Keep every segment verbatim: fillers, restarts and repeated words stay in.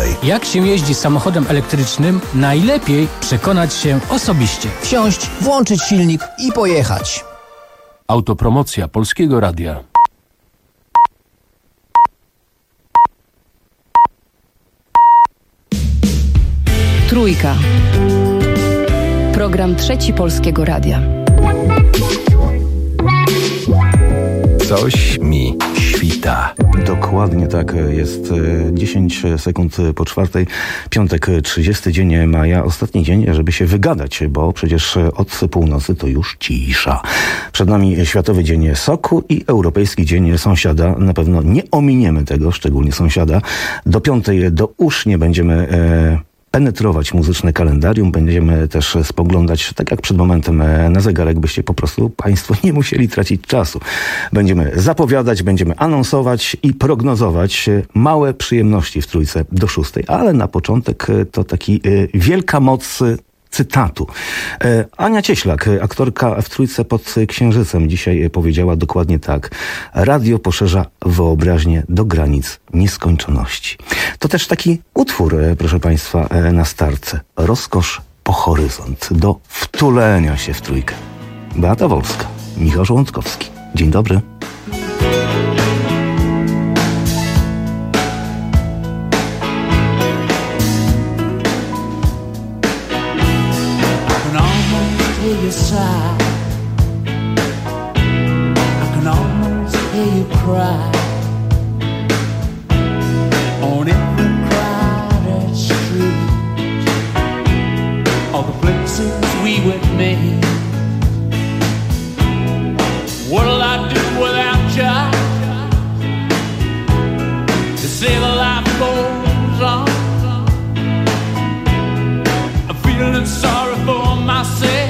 Słuchaj. Jak się jeździ samochodem elektrycznym, najlepiej przekonać się osobiście. Wsiąść, włączyć silnik i pojechać. Autopromocja Polskiego Radia. Trójka. Program Trzeci Polskiego Radia. Coś mi świta. Dokładnie tak jest. dziesięć sekund po czwartej. Piątek, trzydziesty dzień maja. Ostatni dzień, żeby się wygadać, bo przecież od północy to już cisza. Przed nami Światowy Dzień Soku i Europejski Dzień Sąsiada. Na pewno nie ominiemy tego, szczególnie sąsiada. Do piątej do usz nie będziemy... E, penetrować muzyczne kalendarium. Będziemy też spoglądać, tak jak przed momentem, na zegarek, byście po prostu Państwo nie musieli tracić czasu. Będziemy zapowiadać, będziemy anonsować i prognozować małe przyjemności w trójce do szóstej. Ale na początek to taki wielka moc cytatu. Ania Cieślak, aktorka w Trójce pod Księżycem, dzisiaj powiedziała dokładnie tak. Radio poszerza wyobraźnię do granic nieskończoności. To też taki utwór, proszę Państwa, na starce. Rozkosz po horyzont. Do wtulenia się w trójkę. Beata Wolska, Michał Żołądkowski. Dzień dobry. Your side, I can almost hear you cry on every crowded street, all the places we would meet. What'll I do without you? To say the life goes on. I'm feeling sorry for myself.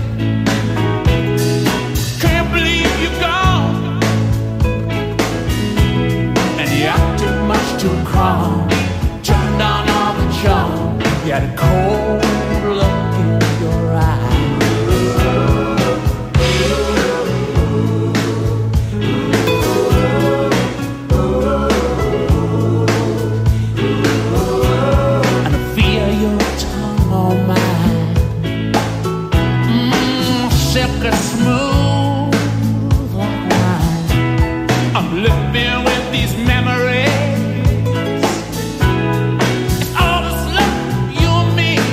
Too calm, turn down all the charm. You had a cold look in your eye. And I feel your tongue on mine. Mmm, silky smooth like wine. I'm living with these memories.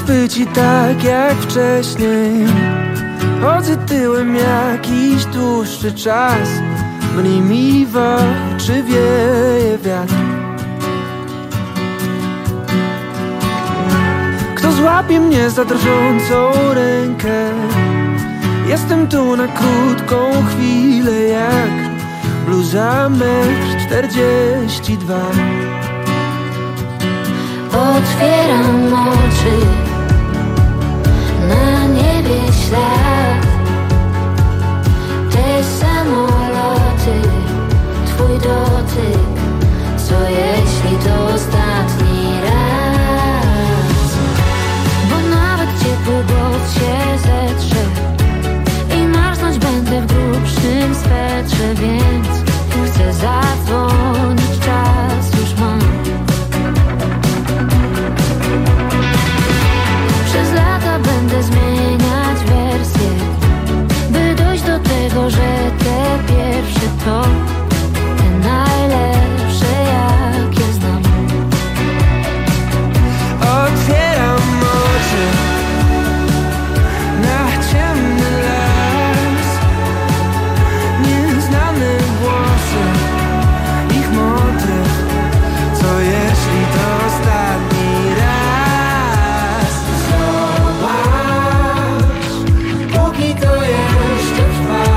chwyci tak jak wcześniej. Chodzę tyłem jakiś dłuższy czas. Mniej mi w oczy wieje wiatr. Kto złapie mnie za drżącą rękę? Jestem tu na krótką chwilę jak bluza metr czterdzieści dwa. Otwieram oczy, na niebie ślad. Te samoloty, twój dotyk. Co jeśli to ostatni raz? Bo nawet ciepły głos się zetrze i marznąć będę w grubszym swetrze, więc chcę zadzwonić, czas już mam. Przez lata będę zmieniać wersję, by dojść do tego, że te pierwsze to te najlepsze, jakie znam. Otwieram oczy na ciemny las. Nieznane głosy, ich motyw. Co jeśli to ostatni raz? Zobacz, póki to jeszcze trwa.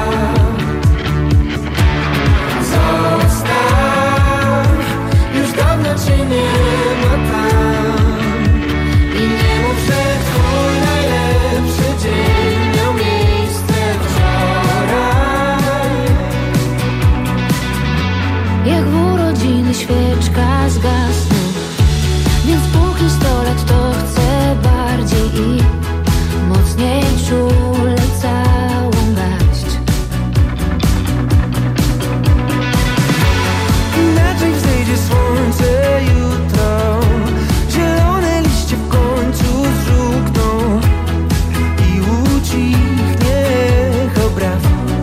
Zostaw, już dawno cię nie ma tam. I nie mów, że twój najlepszy dzień miał miejsce wczoraj. Jak w urodziny świeczka zgasnę, więc póki sto lat to chcę bardziej i mocniej czule całą garść. Inaczej wzejdzie słońce jutro. Zielone liście w końcu zżółkną i ucichnie echo braw.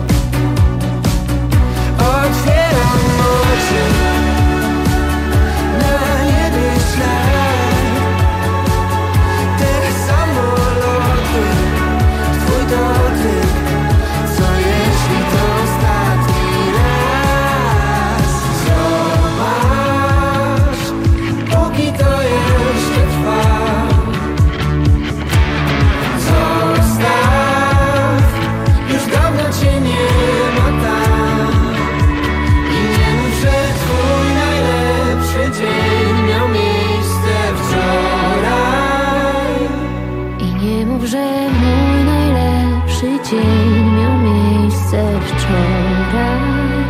Otwieram oczy, na niebie ślad. Te samoloty, twój dotyk. Co jeśli to ostatni raz? Zobacz, póki to jeszcze trwa. Zostaw, już dawno cię nie ma tam. I nie mów, że twój najlepszy dzień miał miejsce wczoraj. I nie mów, że mój najlepszy dzień miał miejsce wczoraj.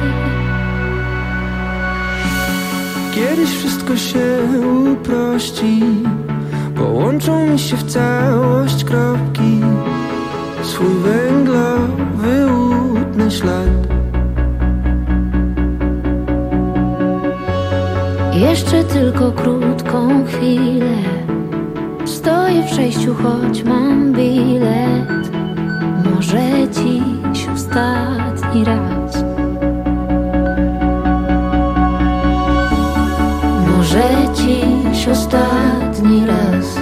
Kiedyś wszystko się uprości, połączą mi się w całość kropki. Swój węglowy łudny ślad. Jeszcze tylko krótką chwilę. Stoję w przejściu, choć mam bilet. Może dziś ostatni raz. Może dziś ostatni raz.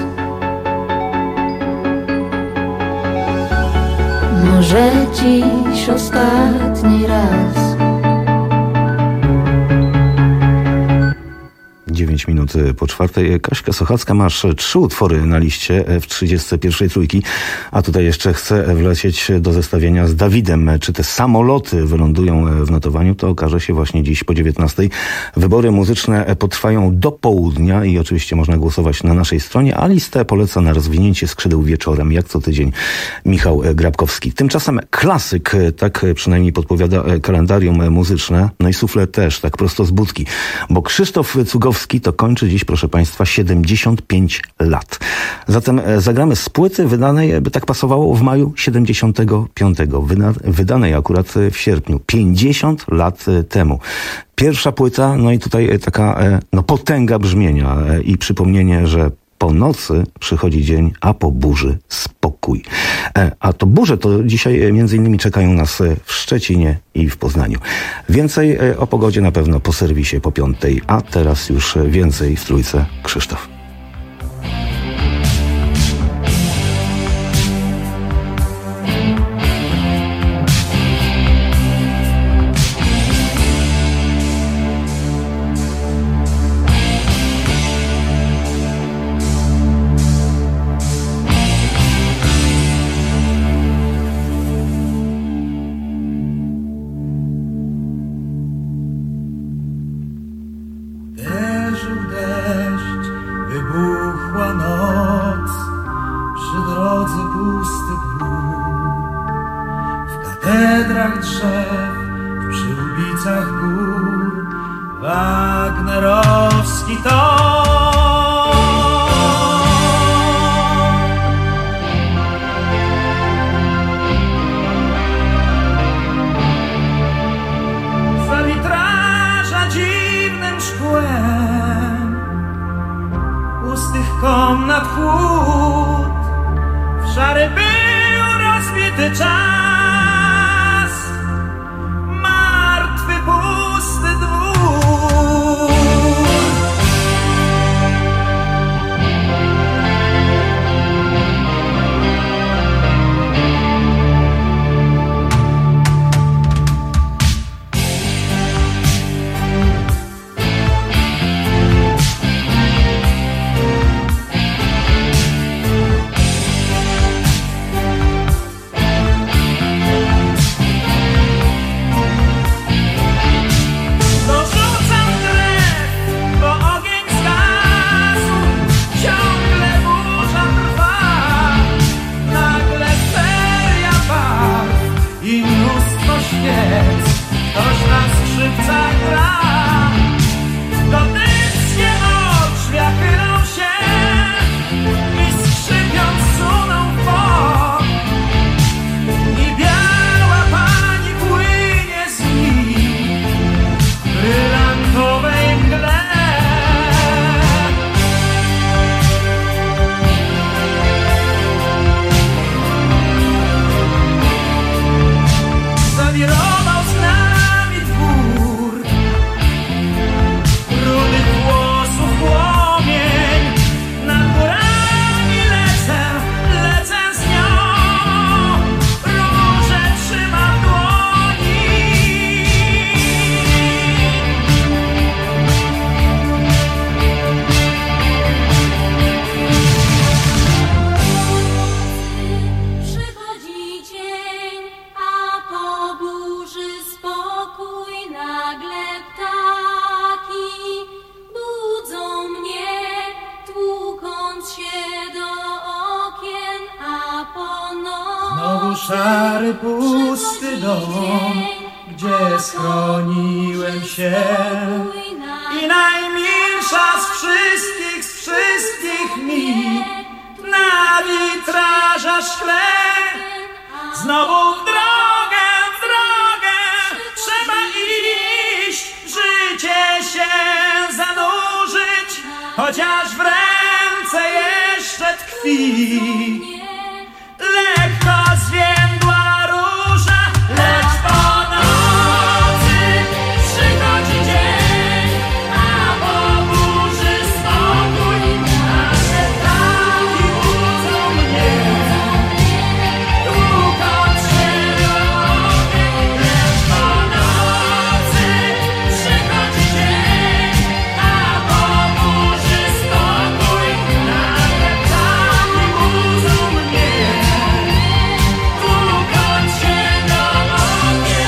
Może dziś ostatni raz. dziewięć minut po czwartej. Kaśka Sochacka, masz trzy utwory na liście w trzydziestej pierwszej trójki, a tutaj jeszcze chcę wlecieć do zestawienia z Dawidem. Czy te samoloty wylądują w notowaniu, to okaże się właśnie dziś po dziewiętnastej. Wybory muzyczne potrwają do południa i oczywiście można głosować na naszej stronie, a listę poleca na rozwinięcie skrzydeł wieczorem, jak co tydzień Michał Grabkowski. Tymczasem klasyk, tak przynajmniej podpowiada kalendarium muzyczne, no i sufle też, tak prosto z budki, bo Krzysztof Cugowski to kończy dziś, proszę Państwa, siedemdziesiąt pięć lat. Zatem zagramy z płyty wydanej, by tak pasowało, w maju siedemdziesiątego piątego, wyda- wydanej akurat w sierpniu, pięćdziesiąt lat temu. Pierwsza płyta, no i tutaj taka no, potęga brzmienia i przypomnienie, że po nocy przychodzi dzień, a po burzy spokój. A to burze to dzisiaj między innymi czekają nas w Szczecinie i w Poznaniu. Więcej o pogodzie na pewno po serwisie po piątej, a teraz już więcej w Trójce. Krzysztof. drodze pusty dwór, w katedrach drzew, w przyłbicach gór, wagnerowski ton. Za witraża dziwnym szkłem pustych komnat chłód, w szary był rozbity czas, martwy pusty dwór. Ktoś na skrzypcach gra, dotycznie od drzwi chylą się i skrzypiąc suną w bok, i biała pani płynie z nich w brylantowej mgle. Zawirował z nami dwór, rudych włosów płomień, nad górami lecę, lecę z nią, róże trzyma w dłoni. Przychodzi dzień, a po burzy spokój, nagle ptaki budzą mnie, tłukąc się do okien, a po nocy Znowu szary, pusty dom, gdzie schroniłem się, i najmilsza z wszystkich, z wszystkich mi na witraża szkle. Znowu w drogę, w drogę trzeba iść, w życie się zanurzyć, chociaż w ręce jeszcze tkwi lekko zwiędła róża, lecz po nocy przychodzi dzień, a po burzy spokój, nasze ptaki budzą mnie, tłukąc się do okien. Lecz po nocy przychodzi dzień, a po burzy spokój, nasze ptaki budzą mnie, tłukąc się do okien.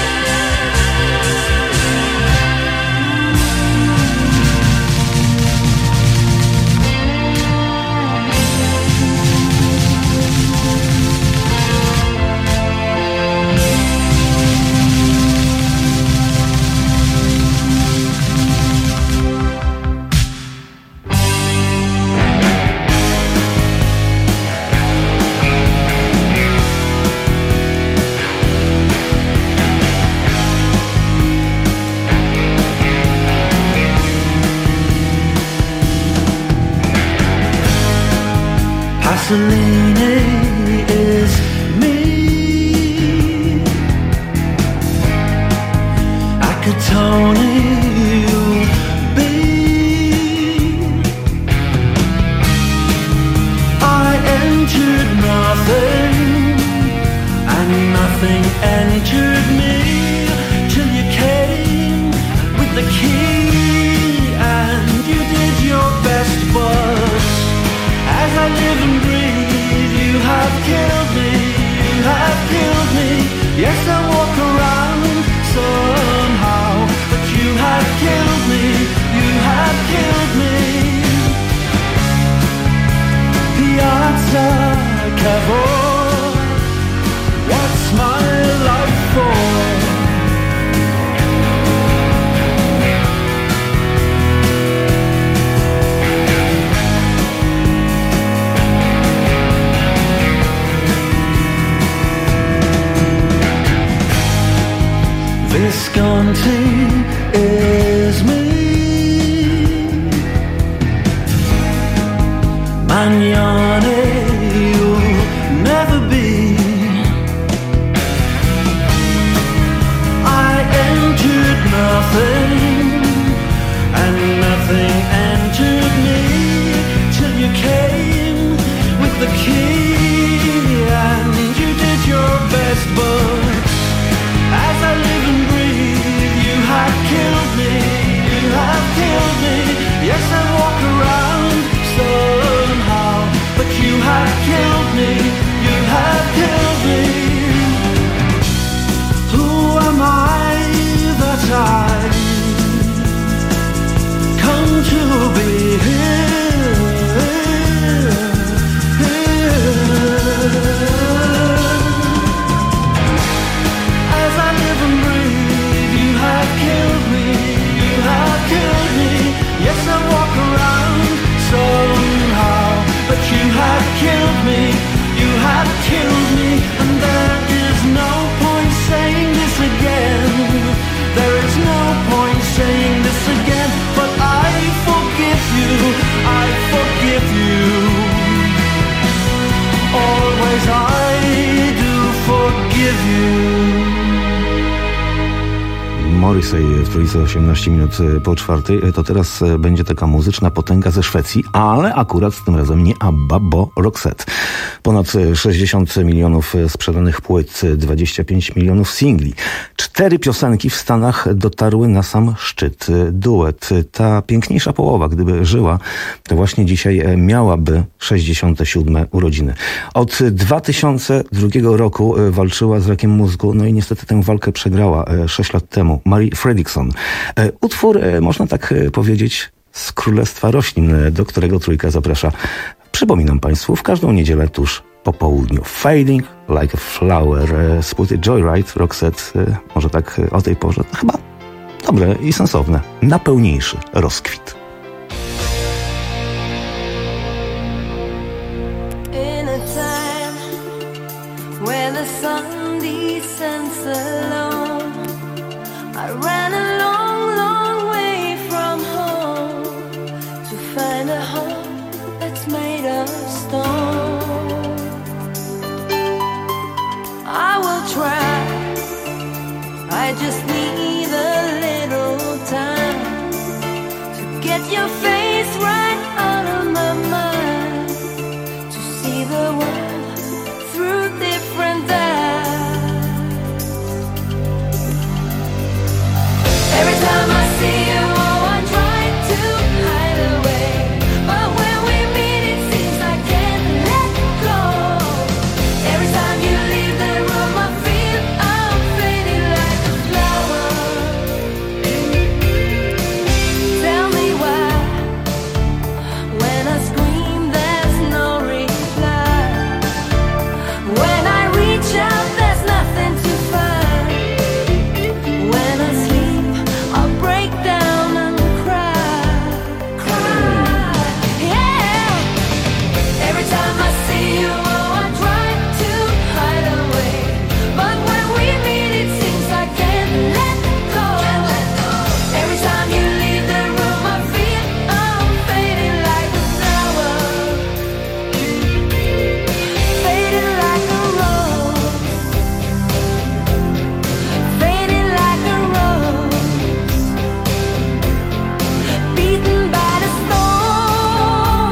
Pasolini is me. Akatone you'll be. I entered nothing, and nothing entered me, till you came with the key, and you did your best, but as I live and breathe, you have killed me, you have killed me. Yes, I walk around somehow, but you have killed me, you have killed me. Piazza Morrissey w trójce osiemnaście minut po czwartej. To teraz będzie taka muzyczna potęga ze Szwecji, ale akurat tym razem nie ABBA, bo Roxette. Ponad sześćdziesiąt milionów sprzedanych płyt, dwadzieścia pięć milionów singli. Cztery piosenki w Stanach dotarły na sam szczyt. Duet. Ta piękniejsza połowa, gdyby żyła, to właśnie dzisiaj miałaby sześćdziesiąte siódme urodziny. Od dwa tysiące drugiego roku walczyła z rakiem mózgu, no i niestety tę walkę przegrała sześć lat temu. Mari Fredriksson. Utwór, można tak powiedzieć, z królestwa roślin, do którego Trójka zaprasza. Przypominam Państwu, w każdą niedzielę tuż po południu. Fading like a flower z płyty Joyride, Roxette. Może tak o tej porze. Chyba dobre i sensowne. Na pełniejszy rozkwit. In a time where the sun descends alone, I ran a long, long way from home to find a home that's made of stone. I will try, I just need a little time to get your face right out of my mind, to see the world through different eyes. Every time I see you, oh, I try to hide away, but when we meet it seems I can't let go. Every time you leave the room I feel I'm fading like a flower. Tell me why, when I scream there's no reply, when I reach out there's nothing to find, when I sleep I break down and cry, cry, yeah. Every time I see you, oh, I try to hide away, but when we meet it seems I can't let go. Every time you leave the room I feel I'm fading like a flower, fading like a rose, fading like a rose, beaten by the storm,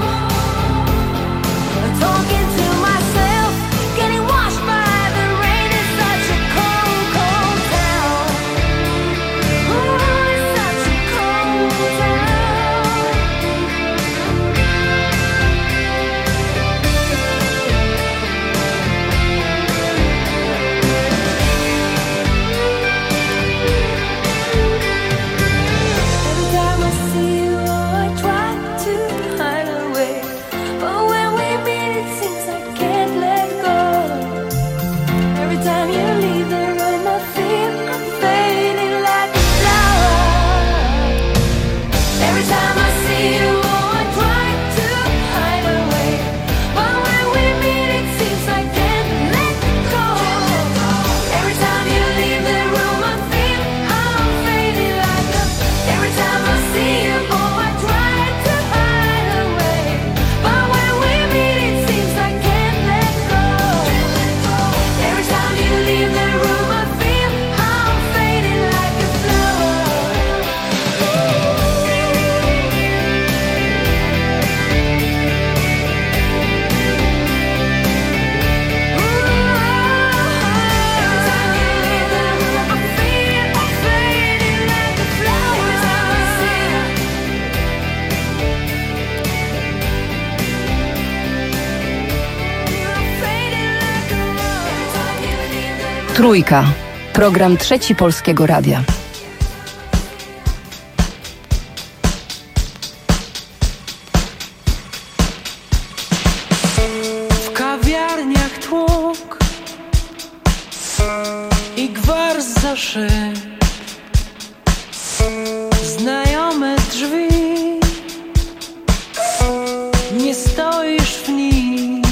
talking to myself, getting washed by the rain. It's such a cold, cold town. Ooh, it's such a cold town. Every time I see you, oh, I try to hide away, but when we meet it seems I can't let go. Every time you leave the room I feel I'm fading like a flower. Every time I see you, oh, I try to hide away, but when we meet it seems I can't let go. Every time you leave the room I feel I'm fading like a. Every time I see you, oh, I try to hide away, but when we meet it seems I can't let go. Every time you leave the room I feel I'm fading like a flower. Every time you leave the room I feel I'm fading like a flower. Every time I see you, I'm fading like a rose. Every time you leave the room. Trójka. Program Trzeci Polskiego Radia. W kawiarniach tłok i gwar za szyb, znajome drzwi, nie stoisz w nich,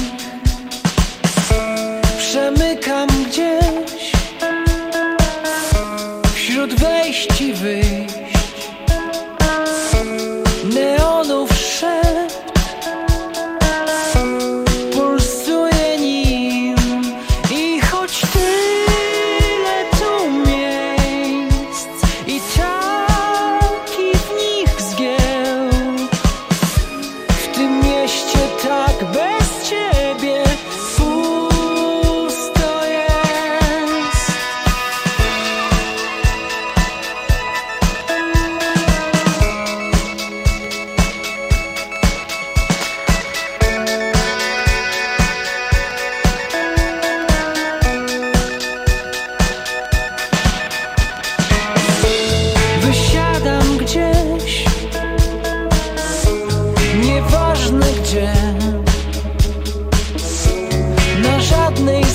przemykam gdzieś wśród wejść i wyjść, neonów szept pulsuje nim i choć tyle tu miejsc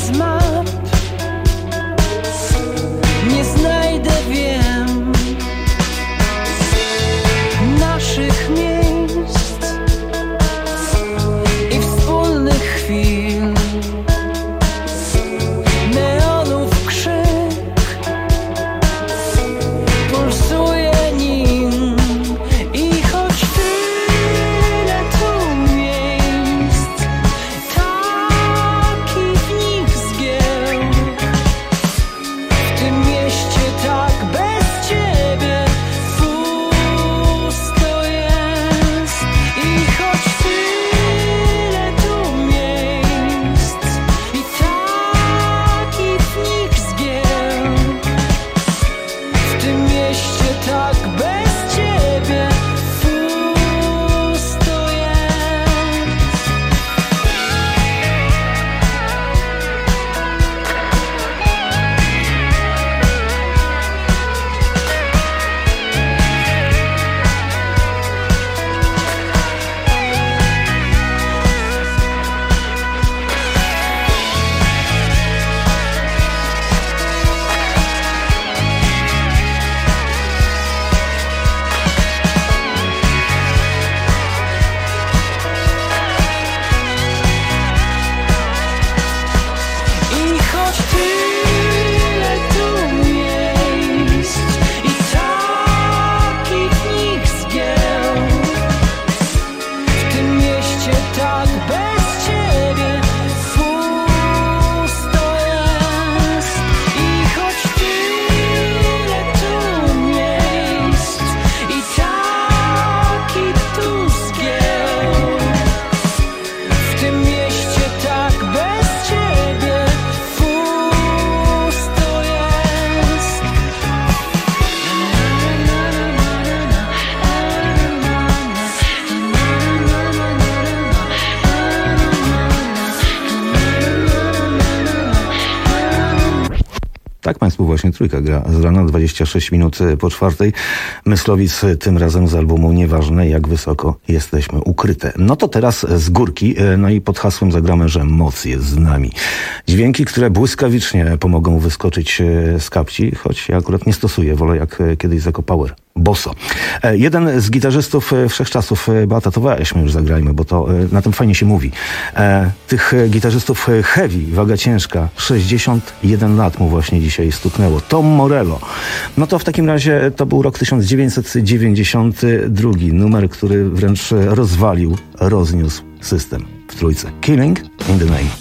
bez map. Nie znajdę, wiem, naszych miejsc i wspólnych chwil. Neonów krzyk pulsuje nim i choć tyle tu miejsc, taki w nich zgięł. W tym mieście tak bez ciebie pusto jest i choć tyle tu miejsc i taki w nich zgięł. W tym mieście tak bez ciebie pusto jest. I choć tyle tu miejsc i taki w nich zgięł. W tym mieście tak bez ciebie pusto jest. I choć tyle tu miejsc i taki tu zgięł. W tym mieście tak bez ciebie pusto jest. Tak Państwu właśnie Trójka gra z rana, dwadzieścia sześć minut po czwartej. Myslowic tym razem z albumu Nieważne jak wysoko jesteśmy ukryte. No to teraz z górki, no i pod hasłem zagramy, że moc jest z nami. Dźwięki, które błyskawicznie pomogą wyskoczyć z kapci, choć ja akurat nie stosuję, wolę jak kiedyś Zeko Power. Boso. Jeden z gitarzystów wszechczasów, Beata, to weźmy już zagrajmy, bo to na tym fajnie się mówi. Tych gitarzystów heavy, waga ciężka, sześćdziesiąt jeden lat mu właśnie dzisiaj stuknęło. Tom Morello. No to w takim razie to był rok tysiąc dziewięćset dziewięćdziesiąty drugi. Numer, który wręcz rozwalił, rozniósł system w Trójce. Killing in the Name.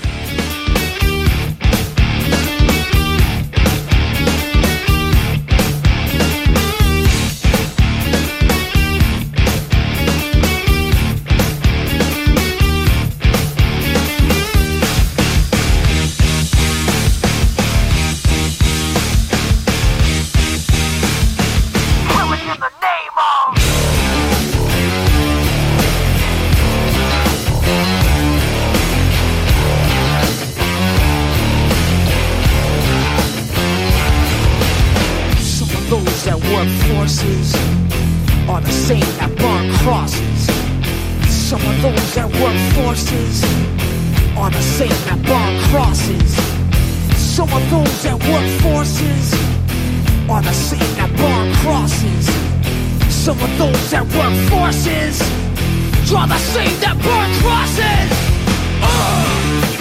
Are the same that burn crosses. Some of those that work forces are the same that burn crosses. Some of those that work forces are the same that burn crosses. Some of those that work forces are the same that burn crosses. Uh!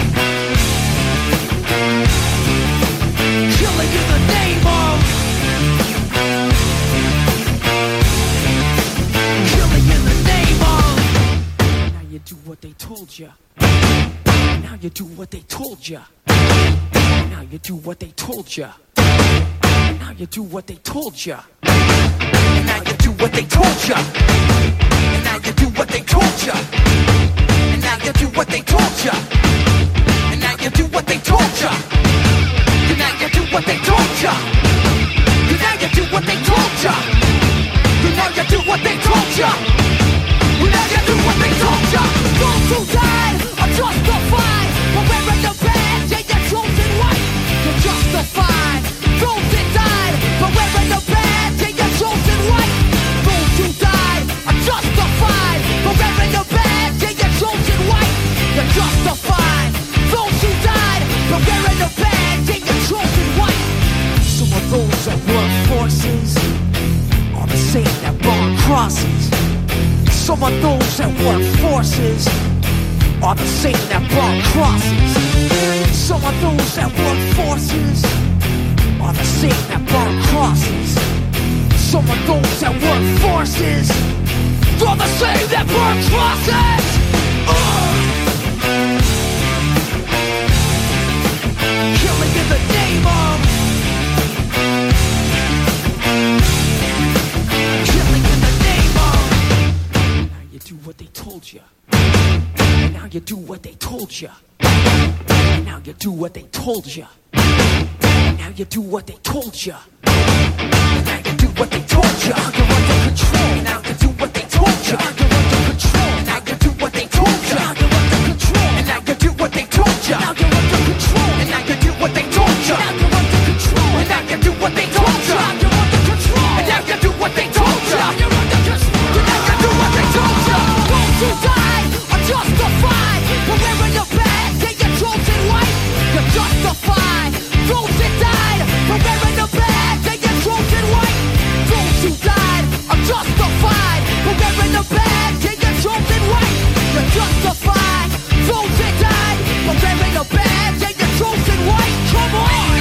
Killing in the name of do what they told ya. Now you do what they told ya. Now you do what they told ya. Now you do what they told ya. And now you do what they told ya. And now you do what they told ya. And now you do what they told ya. And now you do what they told ya. And now you do what they told ya. And now you do what they told ya. And now you do what they told ya. And now you do what they told ya. Those who died are justified for wearing the badge and your chosen white. You're justified. Those that died for wearing the badge and your chosen white. Those who died are justified for wearing the badge and your chosen white. You're justified. Those who died for Some of those that work forces are the same that burn crosses. Some of those that work forces are the same that burn crosses. Some of those that work forces are the same that burn crosses. Uh. Killing in the name of, killing in the name of. Now you do what they told you. And now you do what they told you. And now you do what they told you. And now you do what they told you. And now you do what they told you. You're under control. And now you do what they told you. You're under control. And now you do what they told you. You're under control. And now you do what they told you. Now you're under control. And now you do what they told you. Now you're under control. And now you do what they told you. You're under control. And now you do what they told you. You're under control. And now you do what they told you. Those who died are justified for wearing your badge. Take your chosen white. You're justified. Those that died for wearing the badge. Take your chosen white. Those who died are justified for wearing the badge. Take your chosen white. You're justified. Those that died for wearing the badge. Take your chosen white. Come on.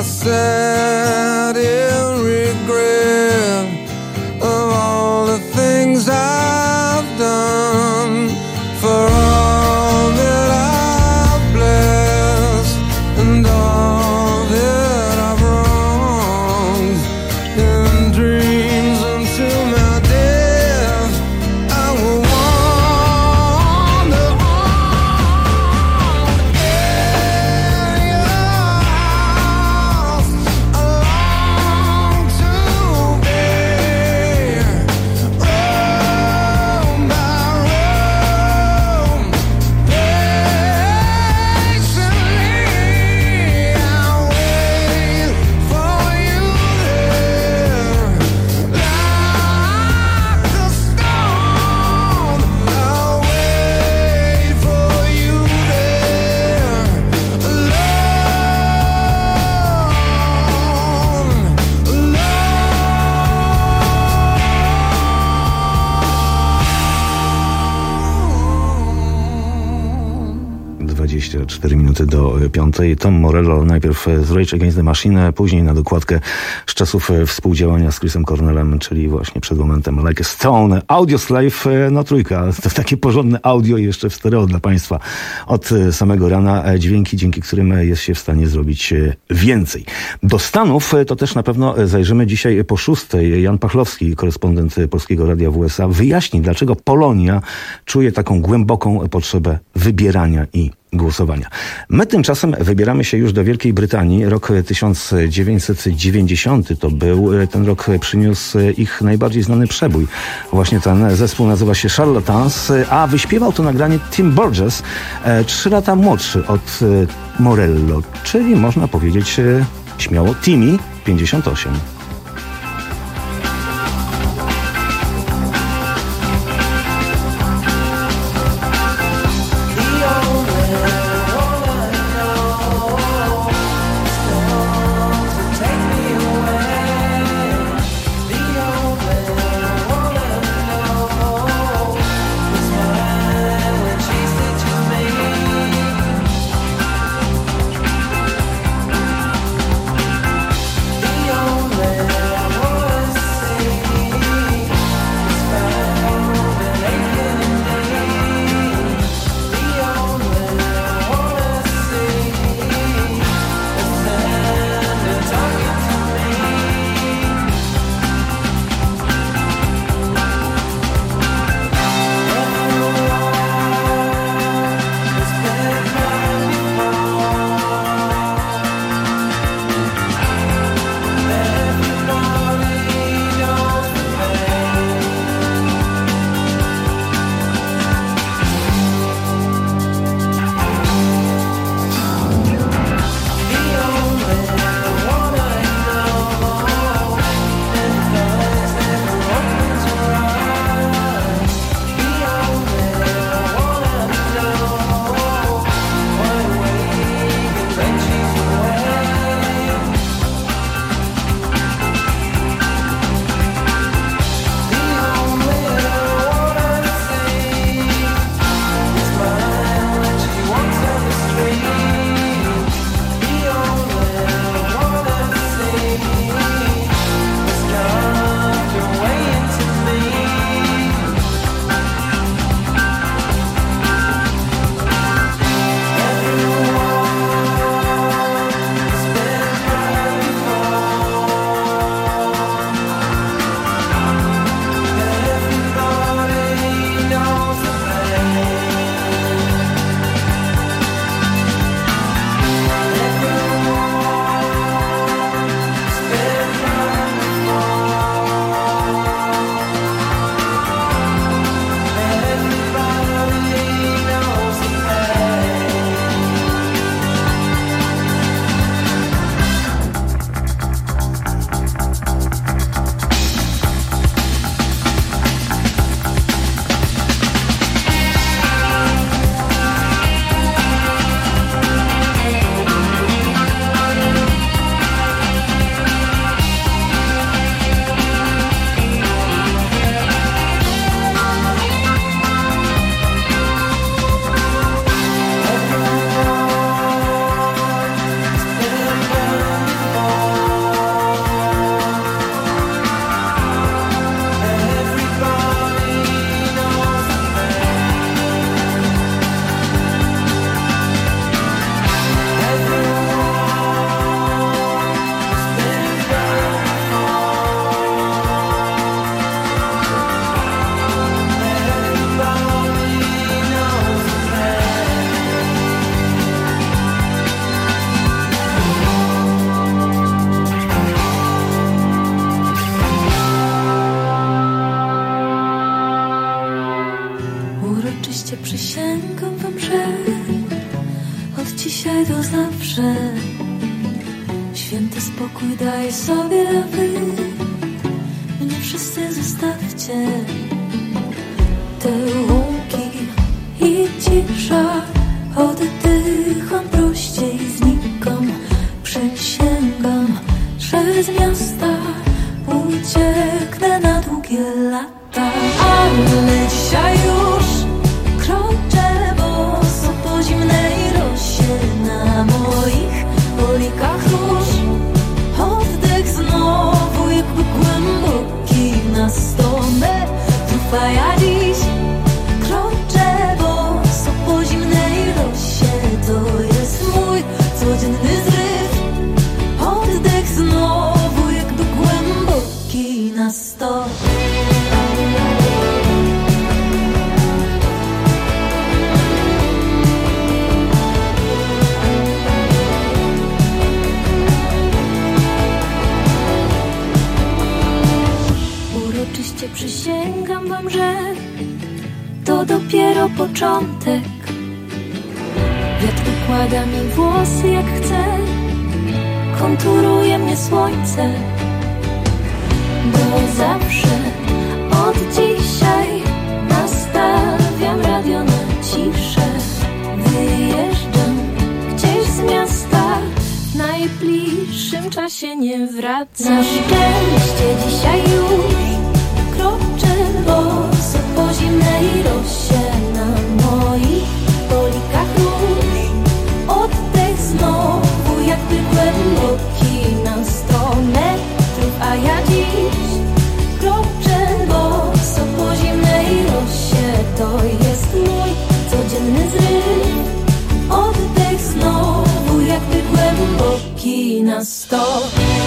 I sat in regret of all the things I've done, for all that I've blessed and all that I've wronged. In dreams until my death, I will wander on in your house. I long to be room by room, patiently I wait for you there, like the stone. I'll wait for you there, alone, dwadzieścia cztery minuty do piątej. Tom Morello najpierw z Rage Against the Machine, później na dokładkę z czasów współdziałania z Chrisem Cornellem, czyli właśnie przed momentem Like a Stone. Audio Slave, no trójka. To takie porządne audio i jeszcze w stereo dla Państwa od samego rana. Dźwięki, dzięki którym jest się w stanie zrobić więcej. Do Stanów to też na pewno zajrzymy dzisiaj po szóstej. Jan Pachlowski, korespondent Polskiego Radia w U S A, wyjaśni, dlaczego Polonia czuje taką głęboką potrzebę wybierania i głosowania. My tymczasem wybieramy się już do Wielkiej Brytanii. Rok tysiąc dziewięćset dziewięćdziesiąty to był, ten rok przyniósł ich najbardziej znany przebój. Właśnie ten zespół nazywa się Charlatans, a wyśpiewał to nagranie Tim Burgess, trzy lata młodszy od Morello, czyli można powiedzieć śmiało Timmy pięćdziesiąt osiem. the only zawsze. Święty spokój daje sobie, a wy mnie wszyscy zostawcie. Te łąki i cisza, oddycham prościej, znikam, przysięgam, że z miasta ucieknę na długie lata. Ale dzisiaj już kroczę boso po zimnej rosie, na moich polikach róż oddech znowu jakby głęboki na sto metrów, a ja dziś kroczę boso po zimnej rosie. To jest mój codzienny zryw, oddech znowu jakby głęboki na sto. Uroczyście przysięgam wam, że to dopiero początek. Wiatr układa mi włosy jak chce, konturuje mnie słońce. Bo zawsze od dzisiaj nastawiam radio na ciszę. Wyjeżdżam gdzieś z miasta, w najbliższym czasie nie wracam. Na szczęście dzisiaj już kroczę boso po zimnej rosie, na moich polikach róż oddech znowu jakby głęboki na sto metrów, a ja dziś kroczę boso po zimnej rosie. To jest mój codzienny zryw, oddech znowu jakby głęboki na sto.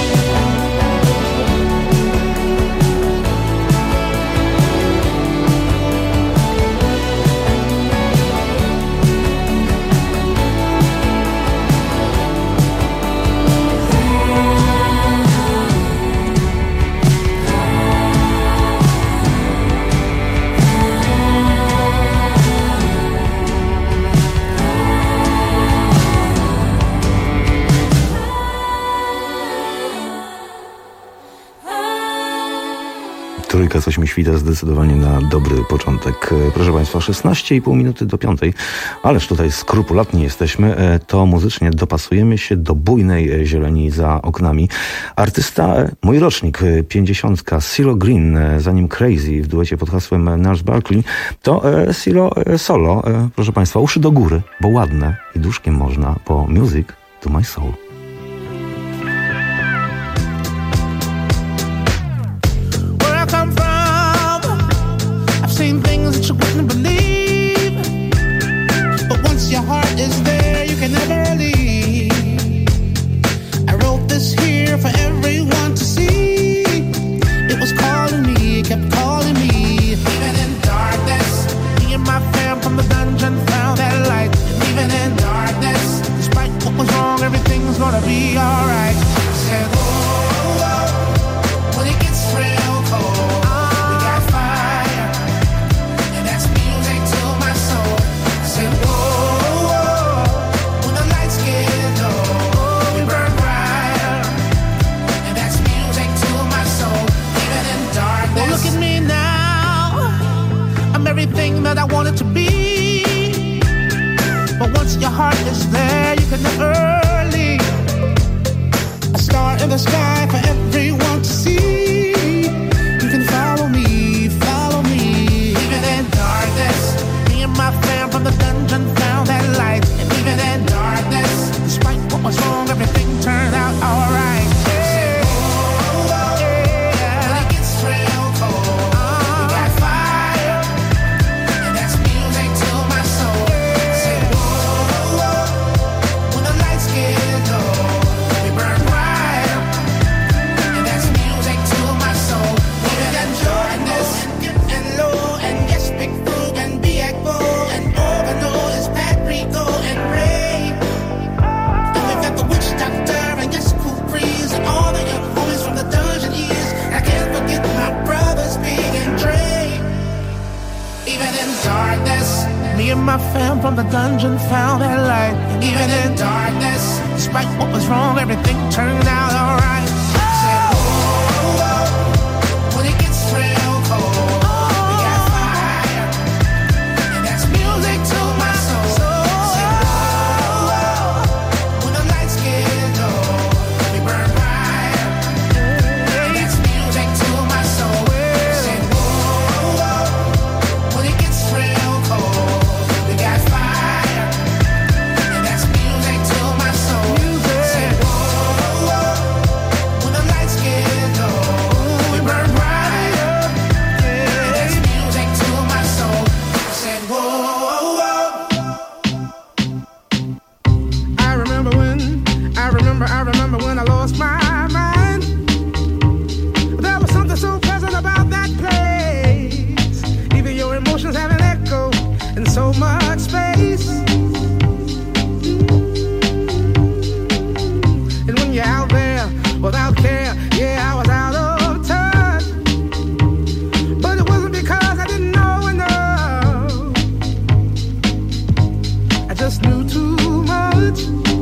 Trójka coś mi świta zdecydowanie na dobry początek. Proszę Państwa, szesnaście i pół minuty do piątej, ależ tutaj skrupulatni jesteśmy, to muzycznie dopasujemy się do bujnej zieleni za oknami. Artysta, mój rocznik, pięćdziesiątka, CeeLo Green, za nim Crazy w duecie pod hasłem Gnarls Barkley, to CeeLo solo. Proszę Państwa, uszy do góry, bo ładne i duszkiem można, po Music to My Soul. Seen things that you wouldn't believe, but once your heart is there, you can never leave. I wrote this here for everyone to see. It was calling me, it kept calling me. Even in darkness, me and my fam from the dungeon found that light. And even in darkness, despite what was wrong, everything's gonna be alright. I said, oh, oh, when it gets real cold, we got fire. Everything that I wanted to be, but once your heart is there, you can never leave. A star in the sky for everyone to see. You can follow me, follow me. Even in darkness, me and my fam from the dungeon found that light. And even in darkness, despite what was wrong, everything turned out alright. Me and my fam from the dungeon found that light. Even in darkness, Despite what was wrong, everything turned out alright. Said, whoa, whoa, when it gets real cold, we got fire, and that's music to my soul. Said, whoa, whoa, when the lights get low, we burn bright, and that's music to my soul. Said, whoa, whoa, when it gets real cold, we got fire, and that's music to my soul. Said, whoa, whoa, when the lights get low, we burn bright, and that's music to my soul. Said, whoa, whoa. I remember when, I remember, I remember when I lost my mind. There was something so pleasant about that place. Even your emotions have an echo in so much space. And when you're out there without care, yeah, I was out of touch. But it wasn't because I didn't know enough. I just knew too much.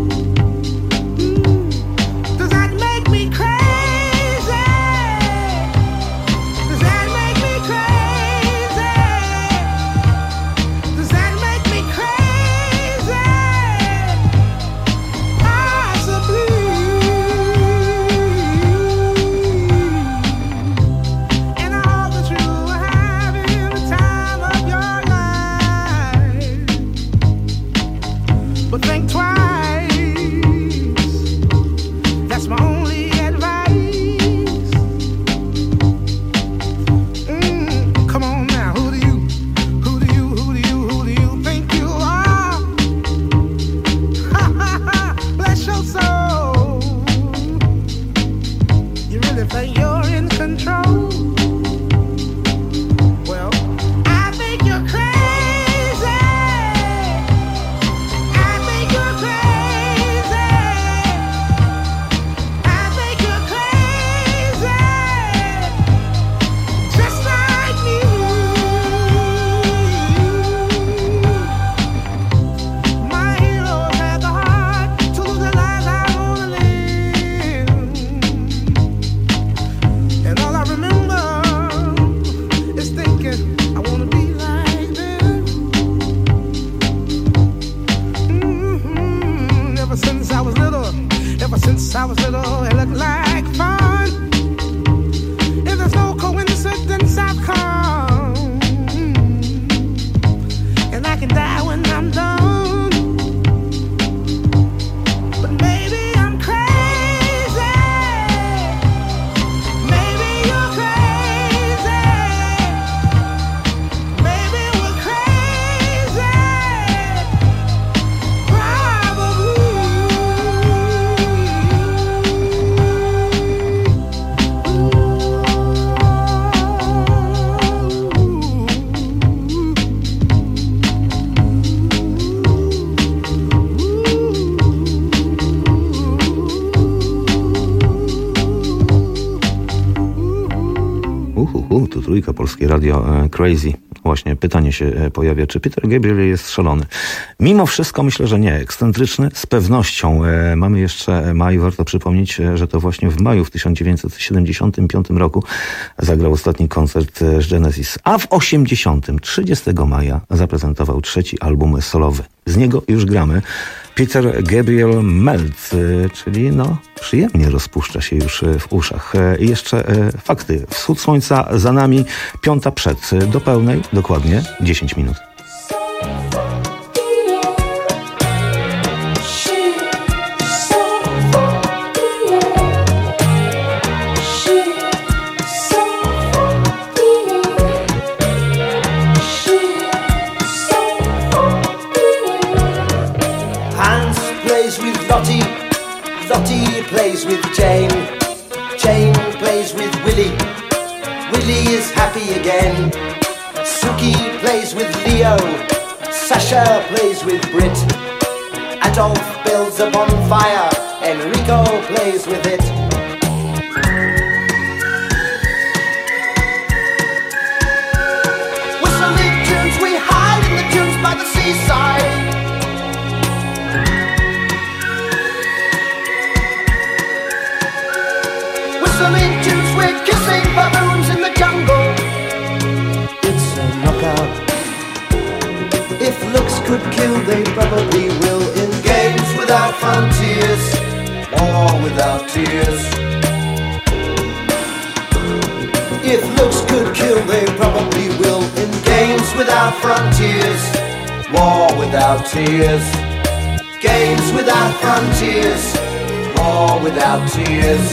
Does that make me crazy? Does that make me crazy? Does that make me crazy? Possibly. And I hope that you are having the time of your life. But think twice. That's my only advice. Mm, come on now, who do you, who do you, who do you, who do you think you are? Ha ha ha, bless your soul. You really think you're in control? Well, I think you're crazy. I think you're crazy. I think you're crazy. Just like me. My heroes had the heart to lose their lives. I wanna live. And all I remember is thinking, I wanna be like them. Mhm. Ever since I was little, ever since I was little, it looked like fun. If there's no coincidence, I've come, and I can die when I'm done. But maybe I'm crazy. Maybe you're crazy. Maybe we're crazy. Uhuhu, tu Trójka, Polskie Radio, e, Crazy. Właśnie pytanie się e, pojawia, czy Peter Gabriel jest szalony? Mimo wszystko myślę, że nie. Ekscentryczny z pewnością. E, mamy jeszcze maj, warto przypomnieć, e, że to właśnie w maju w tysiąc dziewięćset siedemdziesiątym piątym roku zagrał ostatni koncert e, z Genesis, a w osiemdziesiątym, trzydziestego maja zaprezentował trzeci album solowy. Z niego już gramy. Peter Gabriel Melt, e, czyli no przyjemnie rozpuszcza się już e, w uszach. E, I jeszcze e, fakty. Wschód słońca za nami, piąta przed. E, do pełnej dokładnie dziesięć minut. Hans plays with Lottie, Lottie plays with Jane, Jane plays with Willie, Willie is happy again. Suki plays with Leo, Sasha plays with Brit, Adolf builds a bonfire, Enrico plays with it. Whistling tunes, we hide in the tunes by the seaside. they probably will. In games without frontiers, war without tears. If looks could kill, they probably will. In games without frontiers, war without tears. Games without frontiers, war without tears.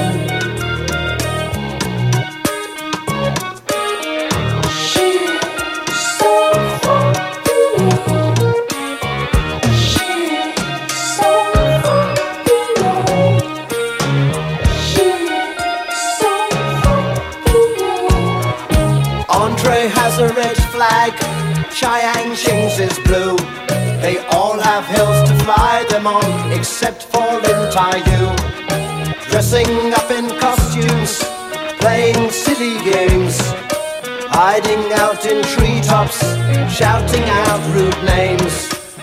Andre has a red flag, Chiang Shing's is blue. They all have hills to fly them on, except for Lin Tai-yu. Dressing up in costumes, playing silly games, hiding out in treetops, shouting out rude names.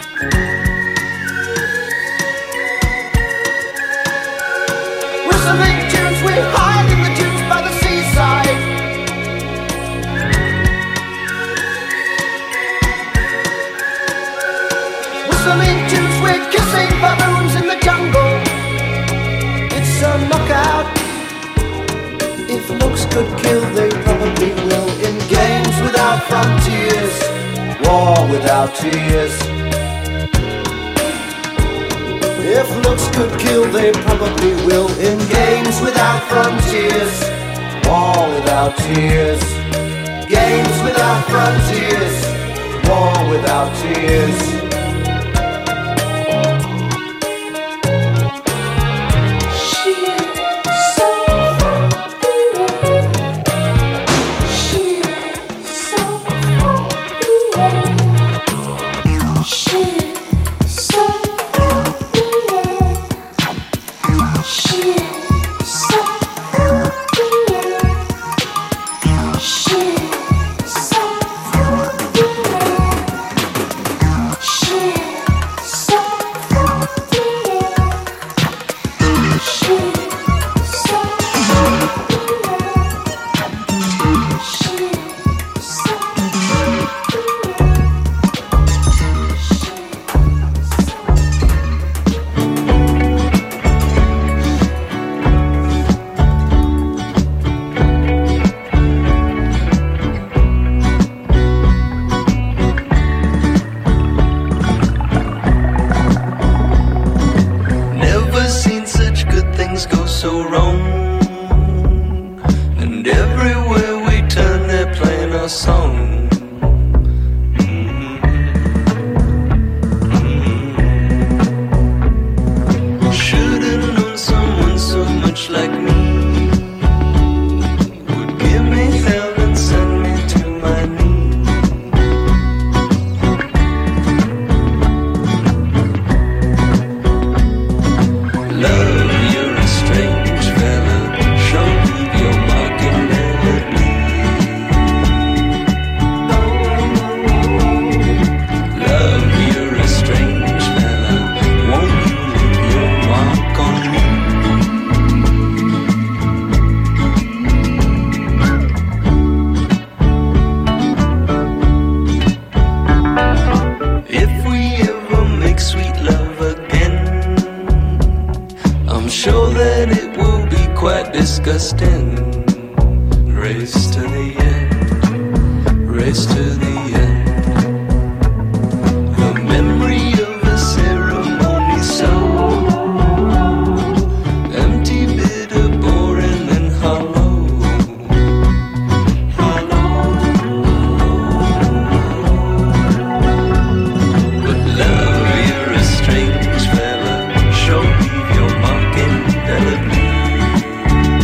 Whistling tunes, we hide in the dunes by the seaside. Whistling tunes, we're kissing baboons in the jungle. It's a knockout. If looks could kill, they probably will. In games without frontiers, war without tears. If looks could kill, they probably will. In games without frontiers, war without tears. Games without frontiers, war without tears.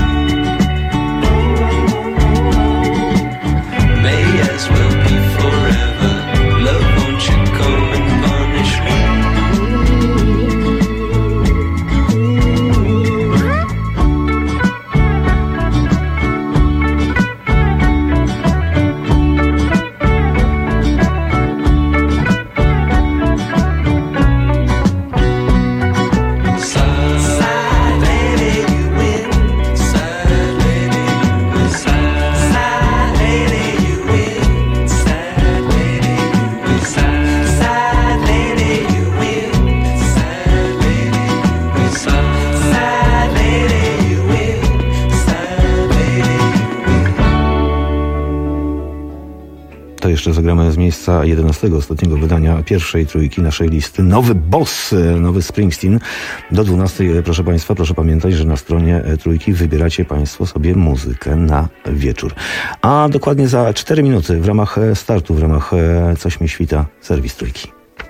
May as well be forever. jeszcze zagramy z miejsca jedenastego, ostatniego wydania pierwszej trójki naszej listy. Nowy boss, nowy Springsteen. Do dwunastej, proszę Państwa, proszę pamiętać, że na stronie trójki wybieracie Państwo sobie muzykę na wieczór. A dokładnie za cztery minuty w ramach startu, w ramach Coś mi świta, serwis trójki.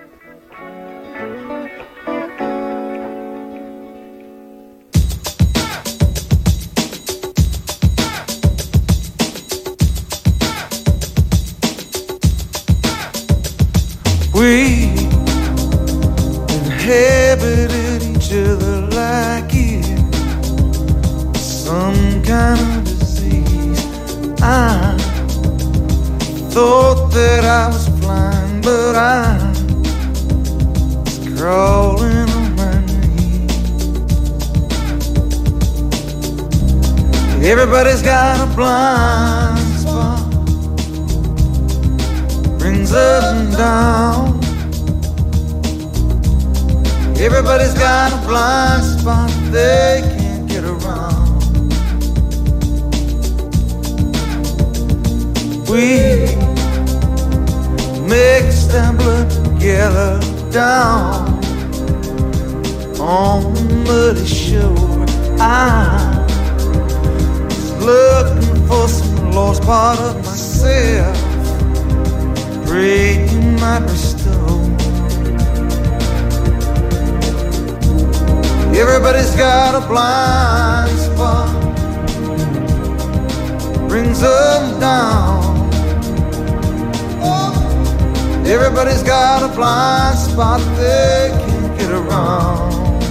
We inhabited each other like it was some kind of disease. I thought that I was blind, but I was crawling on my knees. Everybody's got a blind spot, brings up and down. Everybody's got a blind spot they can't get around. We mixed our blood together down on the muddy shore. I was looking for some lost part of myself, prayed you might restore. Everybody's got a blind spot, brings them down. Everybody's got a blind spot they can't get around.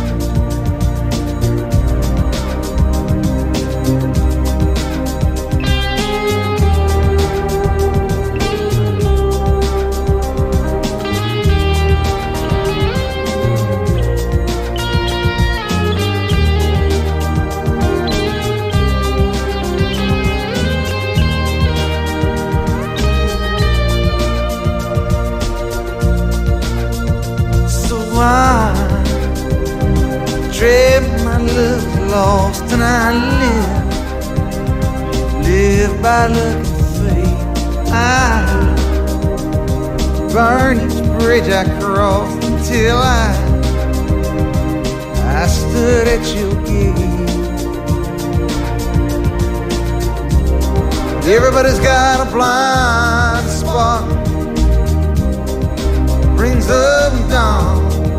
I trade my love lost and I live, live by luck and fate. I burn each bridge I crossed until I, I stood at your gate. Everybody's got a blind spot, brings them down.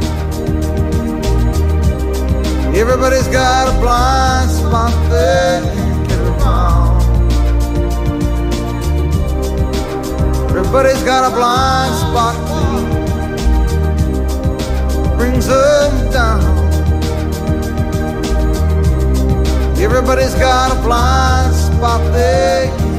Everybody's got a blind spot they can't get around. Everybody's got a blind spot that brings them down. Everybody's got a blind spot they can't